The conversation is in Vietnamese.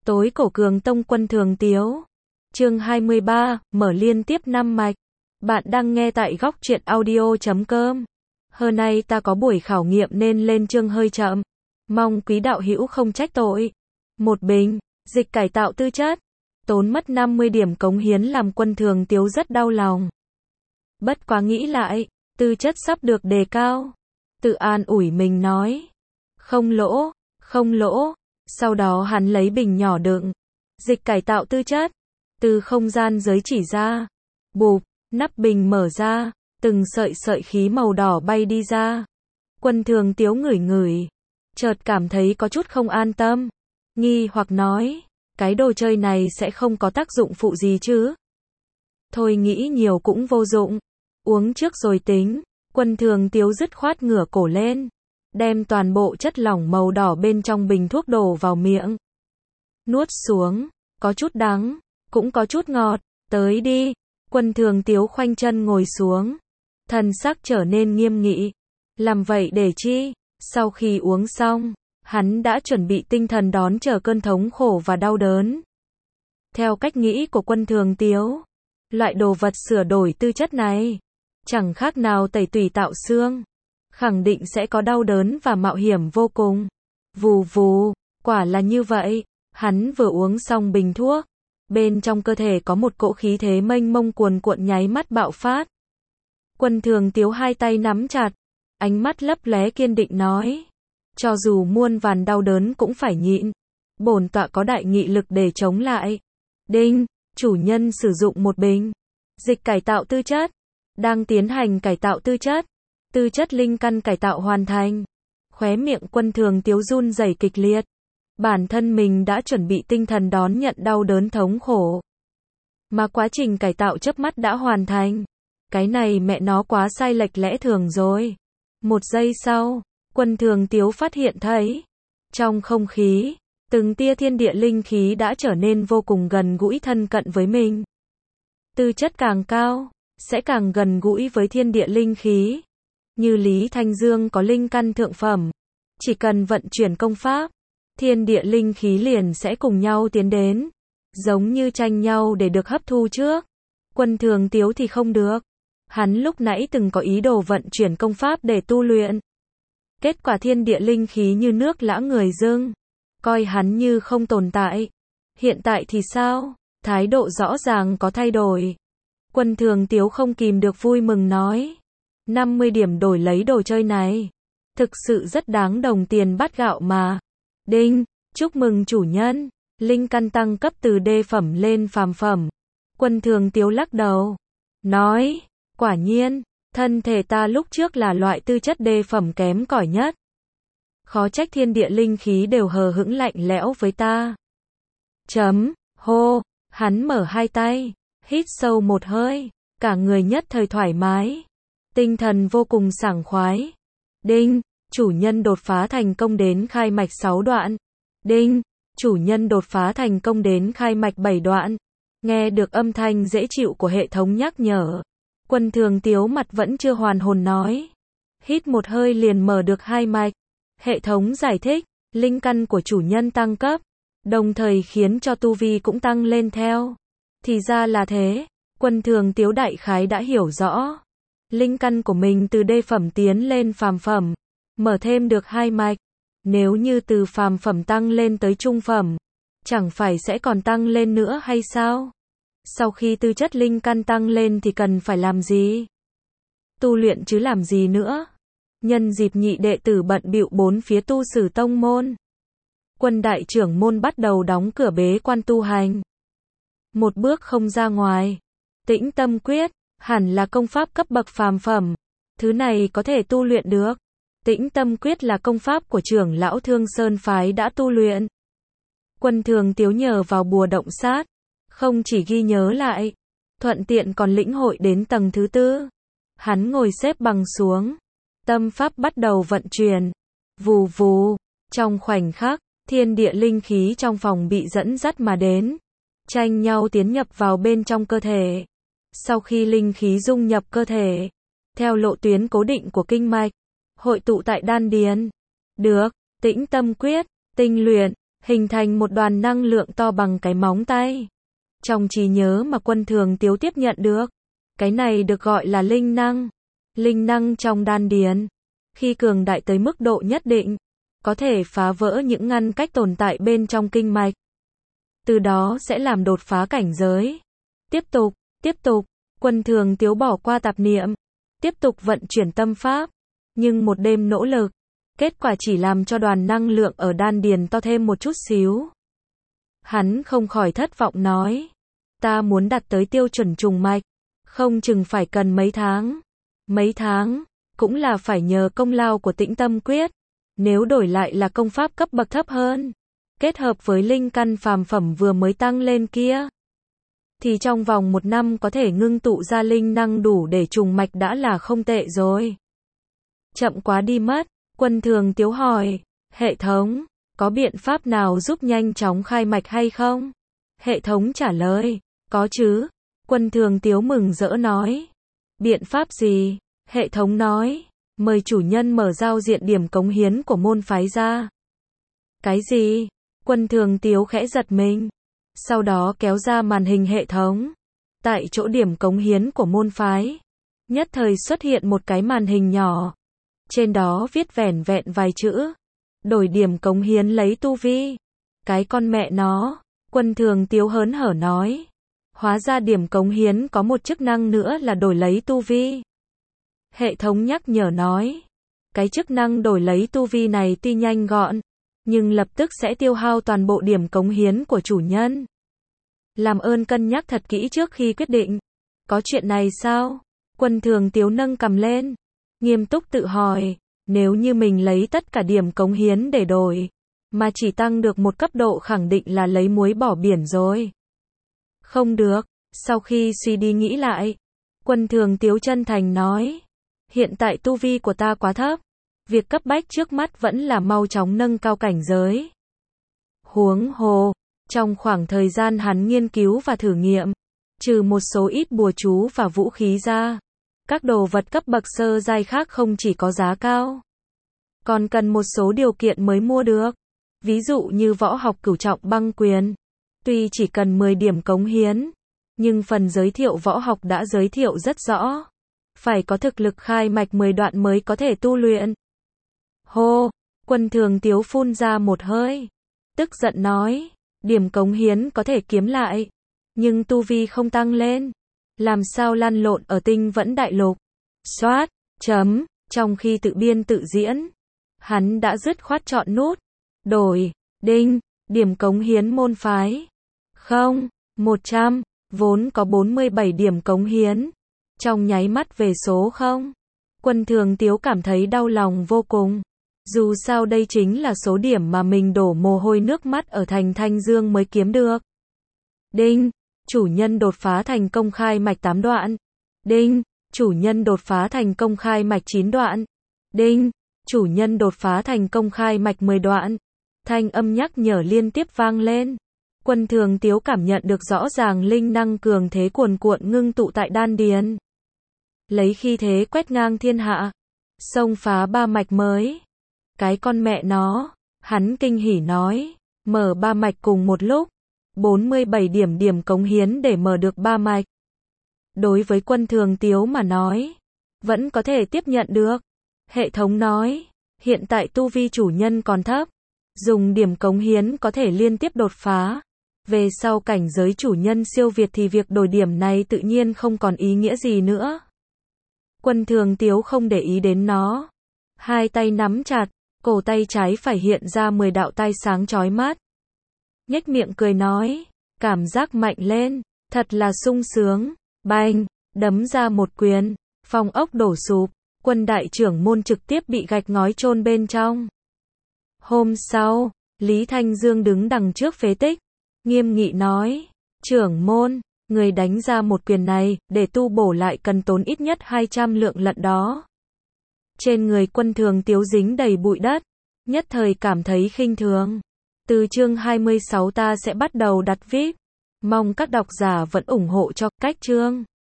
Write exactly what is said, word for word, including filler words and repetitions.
Tối cổ cường tông quân thường tiếu. Chương hai mươi ba, mở liên tiếp năm mạch. Bạn đang nghe tại góc truyện audio chấm com. Hôm nay ta có buổi khảo nghiệm nên lên chương hơi chậm. Mong quý đạo hữu không trách tội. Một bình, dịch cải tạo tư chất. Tốn mất năm mươi điểm cống hiến làm quân thường tiếu rất đau lòng. Bất quá nghĩ lại, tư chất sắp được đề cao. Tự an ủi mình nói. Không lỗ, không lỗ. Sau đó hắn lấy bình nhỏ đựng dịch cải tạo tư chất, từ không gian giới chỉ ra. Bụp, nắp bình mở ra, từng sợi sợi khí màu đỏ bay đi ra. Quân thường tiếu ngửi ngửi, chợt cảm thấy có chút không an tâm, nghi hoặc nói, cái đồ chơi này sẽ không có tác dụng phụ gì chứ? Thôi nghĩ nhiều cũng vô dụng, uống trước rồi tính. Quân thường tiếu dứt khoát ngửa cổ lên, đem toàn bộ chất lỏng màu đỏ bên trong bình thuốc đổ vào miệng. Nuốt xuống, có chút đắng, cũng có chút ngọt, tới đi. Quân thường tiếu khoanh chân ngồi xuống, thần sắc trở nên nghiêm nghị. Làm vậy để chi? Sau khi uống xong, hắn đã chuẩn bị tinh thần đón chờ cơn thống khổ và đau đớn. Theo cách nghĩ của quân thường tiếu, loại đồ vật sửa đổi tư chất này, chẳng khác nào tẩy tủy tạo xương. Khẳng định sẽ có đau đớn và mạo hiểm vô cùng. Vù vù, quả là như vậy. Hắn vừa uống xong bình thuốc, bên trong cơ thể có một cỗ khí thế mênh mông cuồn cuộn nháy mắt bạo phát. Quân thường tiếu hai tay nắm chặt, ánh mắt lấp lóe kiên định nói, cho dù muôn vàn đau đớn cũng phải nhịn. Bổn tọa có đại nghị lực để chống lại. Đinh, chủ nhân sử dụng một bình dịch cải tạo tư chất, đang tiến hành cải tạo tư chất. Tư chất linh căn cải tạo hoàn thành. Khóe miệng quân thường tiếu run rẩy kịch liệt. Bản thân mình đã chuẩn bị tinh thần đón nhận đau đớn thống khổ, mà quá trình cải tạo chớp mắt đã hoàn thành. Cái này mẹ nó quá sai lệch lẽ thường rồi. Một giây sau, quân thường tiếu phát hiện thấy, trong không khí, từng tia thiên địa linh khí đã trở nên vô cùng gần gũi thân cận với mình. Tư chất càng cao, sẽ càng gần gũi với thiên địa linh khí. Như Lý Thanh Dương có linh căn thượng phẩm, chỉ cần vận chuyển công pháp, thiên địa linh khí liền sẽ cùng nhau tiến đến, giống như tranh nhau để được hấp thu trước. Quân thường tiếu thì không được. Hắn lúc nãy từng có ý đồ vận chuyển công pháp để tu luyện. Kết quả thiên địa linh khí như nước lã người dưng, coi hắn như không tồn tại. Hiện tại thì sao? Thái độ rõ ràng có thay đổi. Quân thường tiếu không kìm được vui mừng nói, năm mươi điểm đổi lấy đồ chơi này, thực sự rất đáng đồng tiền bát gạo mà. Đinh, chúc mừng chủ nhân, linh căn tăng cấp từ đê phẩm lên phàm phẩm. Quân thường tiếu lắc đầu, nói, quả nhiên, thân thể ta lúc trước là loại tư chất đê phẩm kém cỏi nhất. Khó trách thiên địa linh khí đều hờ hững lạnh lẽo với ta. Chấm, hô, hắn mở hai tay, hít sâu một hơi, cả người nhất thời thoải mái. Tinh thần vô cùng sảng khoái. Đinh, chủ nhân đột phá thành công đến khai mạch sáu đoạn. Đinh, chủ nhân đột phá thành công đến khai mạch bảy đoạn. Nghe được âm thanh dễ chịu của hệ thống nhắc nhở, quân thường tiếu mặt vẫn chưa hoàn hồn nói. Hít một hơi liền mở được hai mạch. Hệ thống giải thích, linh căn của chủ nhân tăng cấp, đồng thời khiến cho tu vi cũng tăng lên theo. Thì ra là thế, quân thường tiếu đại khái đã hiểu rõ. Linh căn của mình từ đê phẩm tiến lên phàm phẩm, mở thêm được hai mạch. Nếu như từ phàm phẩm tăng lên tới trung phẩm, chẳng phải sẽ còn tăng lên nữa hay sao? Sau khi tư chất linh căn tăng lên thì cần phải làm gì? Tu luyện chứ làm gì nữa? Nhân dịp nhị đệ tử bận bịu bốn phía tu sử tông môn, quân đại trưởng môn bắt đầu đóng cửa bế quan tu hành. Một bước không ra ngoài. Tĩnh tâm quyết hẳn là công pháp cấp bậc phàm phẩm, thứ này có thể tu luyện được. Tĩnh tâm quyết là công pháp của trưởng lão Thương Sơn phái đã tu luyện. Quân thường tiếu nhờ vào bùa động sát, không chỉ ghi nhớ lại, thuận tiện còn lĩnh hội đến tầng thứ tư. Hắn ngồi xếp bằng xuống, tâm pháp bắt đầu vận chuyển. Vù vù, trong khoảnh khắc, thiên địa linh khí trong phòng bị dẫn dắt mà đến, tranh nhau tiến nhập vào bên trong cơ thể. Sau khi linh khí dung nhập cơ thể, theo lộ tuyến cố định của kinh mạch, hội tụ tại đan điền. Được, tĩnh tâm quyết, tinh luyện, hình thành một đoàn năng lượng to bằng cái móng tay. Trong trí nhớ mà Quân Thường Tiếu tiếp nhận được, cái này được gọi là linh năng. Linh năng trong đan điền, khi cường đại tới mức độ nhất định, có thể phá vỡ những ngăn cách tồn tại bên trong kinh mạch. Từ đó sẽ làm đột phá cảnh giới. Tiếp tục, tiếp tục, Quân Thường Tiếu bỏ qua tạp niệm, tiếp tục vận chuyển tâm pháp, nhưng một đêm nỗ lực, kết quả chỉ làm cho đoàn năng lượng ở đan điền to thêm một chút xíu. Hắn không khỏi thất vọng nói, ta muốn đạt tới tiêu chuẩn trùng mạch, không chừng phải cần mấy tháng. Mấy tháng, cũng là phải nhờ công lao của Tĩnh Tâm Quyết, nếu đổi lại là công pháp cấp bậc thấp hơn, kết hợp với linh căn phàm phẩm vừa mới tăng lên kia, thì trong vòng một năm có thể ngưng tụ ra linh năng đủ để trùng mạch đã là không tệ rồi. Chậm quá đi mất, Quân Thường Tiếu hỏi, hệ thống, có biện pháp nào giúp nhanh chóng khai mạch hay không? Hệ thống trả lời, có chứ. Quân Thường Tiếu mừng rỡ nói, biện pháp gì? Hệ thống nói, mời chủ nhân mở giao diện điểm cống hiến của môn phái ra. Cái gì? Quân Thường Tiếu khẽ giật mình. Sau đó kéo ra màn hình hệ thống. Tại chỗ điểm cống hiến của môn phái, nhất thời xuất hiện một cái màn hình nhỏ. Trên đó viết vẻn vẹn vài chữ. Đổi điểm cống hiến lấy tu vi. Cái con mẹ nó, Quân Thường Tiếu hớn hở nói. Hóa ra điểm cống hiến có một chức năng nữa là đổi lấy tu vi. Hệ thống nhắc nhở nói, cái chức năng đổi lấy tu vi này tuy nhanh gọn, nhưng lập tức sẽ tiêu hao toàn bộ điểm cống hiến của chủ nhân. Làm ơn cân nhắc thật kỹ trước khi quyết định. Có chuyện này sao? Quân Thường Tiếu nâng cằm lên, nghiêm túc tự hỏi, nếu như mình lấy tất cả điểm cống hiến để đổi, mà chỉ tăng được một cấp độ khẳng định là lấy muối bỏ biển rồi. Không được, sau khi suy đi nghĩ lại, Quân Thường Tiếu chân thành nói, hiện tại tu vi của ta quá thấp, việc cấp bách trước mắt vẫn là mau chóng nâng cao cảnh giới. Huống hồ, trong khoảng thời gian hắn nghiên cứu và thử nghiệm, trừ một số ít bùa chú và vũ khí ra, các đồ vật cấp bậc sơ giai khác không chỉ có giá cao, còn cần một số điều kiện mới mua được. Ví dụ như võ học cửu trọng băng quyền, tuy chỉ cần mười điểm cống hiến, nhưng phần giới thiệu võ học đã giới thiệu rất rõ. Phải có thực lực khai mạch mười đoạn mới có thể tu luyện. Hô, Quân Thường Tiếu phun ra một hơi, tức giận nói, điểm cống hiến có thể kiếm lại, nhưng tu vi không tăng lên, làm sao lăn lộn ở tinh vẫn đại lục. Xoát, chấm, trong khi tự biên tự diễn, hắn đã dứt khoát chọn nút, đổi, đinh, điểm cống hiến môn phái. Không, một trăm, vốn có bốn mươi bảy điểm cống hiến. Trong nháy mắt về số không. Quân Thường Tiếu cảm thấy đau lòng vô cùng. Dù sao đây chính là số điểm mà mình đổ mồ hôi nước mắt ở thành Thanh Dương mới kiếm được. Đinh, chủ nhân đột phá thành công khai mạch tám đoạn. Đinh, chủ nhân đột phá thành công khai mạch chín đoạn. Đinh, chủ nhân đột phá thành công khai mạch mười đoạn. Thanh âm nhắc nhở liên tiếp vang lên. Quân Thường Tiếu cảm nhận được rõ ràng linh năng cường thế cuồn cuộn ngưng tụ tại đan điền. Lấy khi thế quét ngang thiên hạ, xông phá ba mạch mới. Cái con mẹ nó, hắn kinh hỉ nói, mở ba mạch cùng một lúc, bốn mươi bảy điểm điểm cống hiến để mở được ba mạch. Đối với Quân Thường Tiếu mà nói, vẫn có thể tiếp nhận được. Hệ thống nói, hiện tại tu vi chủ nhân còn thấp, dùng điểm cống hiến có thể liên tiếp đột phá. Về sau cảnh giới chủ nhân siêu việt thì việc đổi điểm này tự nhiên không còn ý nghĩa gì nữa. Quân Thường Tiếu không để ý đến nó. Hai tay nắm chặt, cổ tay trái phải hiện ra mười đạo tai sáng chói mắt. Nhếch miệng cười nói, cảm giác mạnh lên, thật là sung sướng. Bành, đấm ra một quyền, phong ốc đổ sụp, Quân đại trưởng môn trực tiếp bị gạch ngói chôn bên trong. Hôm sau, Lý Thanh Dương đứng đằng trước phế tích, nghiêm nghị nói, trưởng môn, người đánh ra một quyền này, để tu bổ lại cần tốn ít nhất hai trăm lượng lận đó. Trên người Quân Thường Tiếu dính đầy bụi đất, nhất thời cảm thấy khinh thường. Từ chương hai mươi sáu ta sẽ bắt đầu đặt vê i pê, mong các độc giả vẫn ủng hộ cho cách chương.